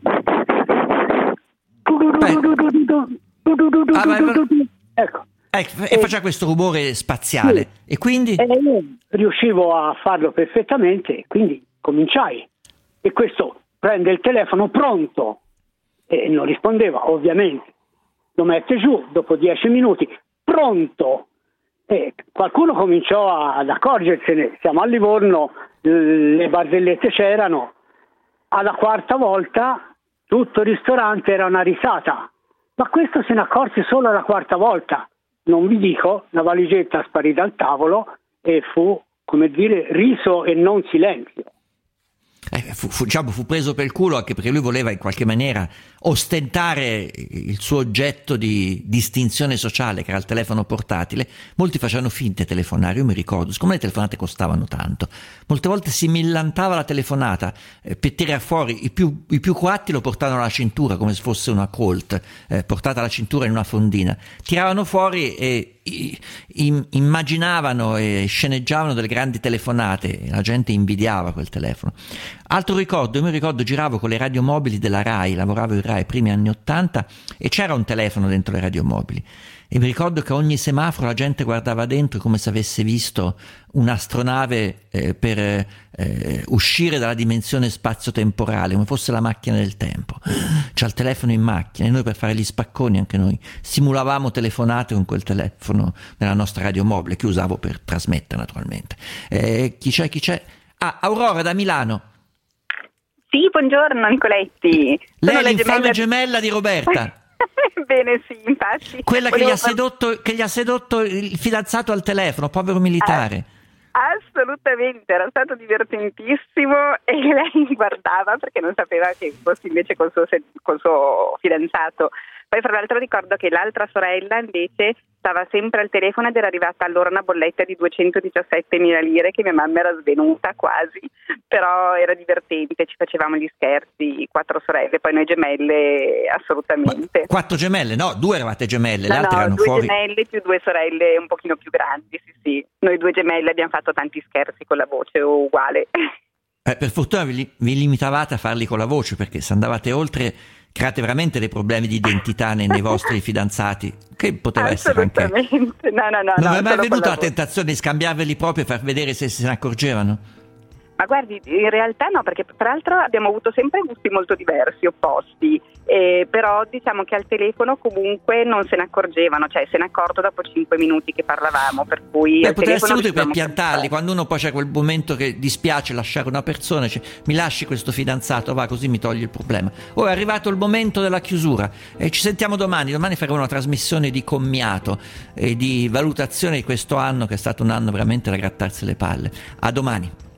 [SPEAKER 3] Ah, vai, vai.
[SPEAKER 15] Ecco.
[SPEAKER 3] Ecco, e faccia questo rumore spaziale.
[SPEAKER 15] Sì.
[SPEAKER 3] E quindi?
[SPEAKER 15] E riuscivo a farlo perfettamente, quindi cominciai. E questo prende il telefono pronto e non rispondeva, ovviamente. Lo mette giù dopo dieci minuti, pronto. E qualcuno cominciò ad accorgersene. Siamo a Livorno, le barzellette c'erano. Alla quarta volta tutto il ristorante era una risata, ma questo se ne accorse solo alla quarta volta. Non vi dico, la valigetta sparì dal tavolo e fu, come dire, riso e non silenzio.
[SPEAKER 3] Eh, fu, fu, diciamo, fu preso per il culo, anche perché lui voleva in qualche maniera ostentare il suo oggetto di distinzione sociale, che era il telefono portatile. Molti facevano finte telefonare, io mi ricordo, siccome le telefonate costavano tanto, molte volte si millantava la telefonata eh, per tirare fuori, i più, i più coatti lo portavano alla cintura come se fosse una Colt eh, portata alla cintura in una fondina, tiravano fuori e immaginavano e sceneggiavano delle grandi telefonate, la gente invidiava quel telefono. Altro ricordo, io mi ricordo giravo con le radiomobili della Rai, lavoravo in Rai primi anni ottanta e c'era un telefono dentro le radiomobili e mi ricordo che a ogni semaforo la gente guardava dentro come se avesse visto un'astronave eh, per eh, uscire dalla dimensione spazio-temporale, come fosse la macchina del tempo. C'ha il telefono in macchina e noi, per fare gli spacconi, anche noi simulavamo telefonate con quel telefono nella nostra radiomobile, che usavo per trasmettere naturalmente. Eh, chi c'è, chi c'è? Ah, Aurora da Milano.
[SPEAKER 10] Sì, buongiorno Nicoletti.
[SPEAKER 3] Lei
[SPEAKER 10] Sono
[SPEAKER 3] è l'infame
[SPEAKER 10] gemella...
[SPEAKER 3] gemella di Roberta.
[SPEAKER 10] Bene, sì, infatti.
[SPEAKER 3] Quella che gli,
[SPEAKER 10] Volevo
[SPEAKER 3] ha sedotto, che gli ha sedotto il fidanzato al telefono, povero militare.
[SPEAKER 10] Ah, assolutamente, era stato divertentissimo e lei guardava perché non sapeva che fosse invece col suo, col suo fidanzato. Poi fra l'altro ricordo che l'altra sorella invece stava sempre al telefono ed era arrivata allora una bolletta di duecentodiciassettemila lire che mia mamma era svenuta quasi, però era divertente, ci facevamo gli scherzi, quattro sorelle, poi noi gemelle assolutamente.
[SPEAKER 3] Quattro gemelle? No, due eravate gemelle,
[SPEAKER 10] No,
[SPEAKER 3] le altre
[SPEAKER 10] no,
[SPEAKER 3] erano
[SPEAKER 10] due
[SPEAKER 3] fuori.
[SPEAKER 10] gemelle più due sorelle un pochino più grandi, sì sì. Noi due gemelle abbiamo fatto tanti scherzi con la voce uguale.
[SPEAKER 3] Eh, per fortuna vi, vi limitavate a farli con la voce, perché se andavate oltre create veramente dei problemi di identità nei, nei vostri fidanzati, che poteva essere anche...
[SPEAKER 10] Assolutamente, no no no.
[SPEAKER 3] Non
[SPEAKER 10] no,
[SPEAKER 3] vi è mai
[SPEAKER 10] solo con
[SPEAKER 3] venuta
[SPEAKER 10] la
[SPEAKER 3] la tentazione di scambiarveli proprio e far vedere se se ne accorgevano?
[SPEAKER 10] Ma guardi, in realtà no, perché peraltro abbiamo avuto sempre gusti molto diversi, opposti, eh, però diciamo che al telefono comunque non se ne accorgevano, cioè se ne è accorto dopo cinque minuti che parlavamo, per cui...
[SPEAKER 3] Beh, poteva essere utile per piantarli, quando uno poi c'è quel momento che dispiace lasciare una persona, cioè, mi lasci questo fidanzato, va, così mi togli il problema. Ora è arrivato il momento della chiusura e ci sentiamo domani, domani faremo una trasmissione di commiato e di valutazione di questo anno, che è stato un anno veramente da grattarsi le palle. A domani.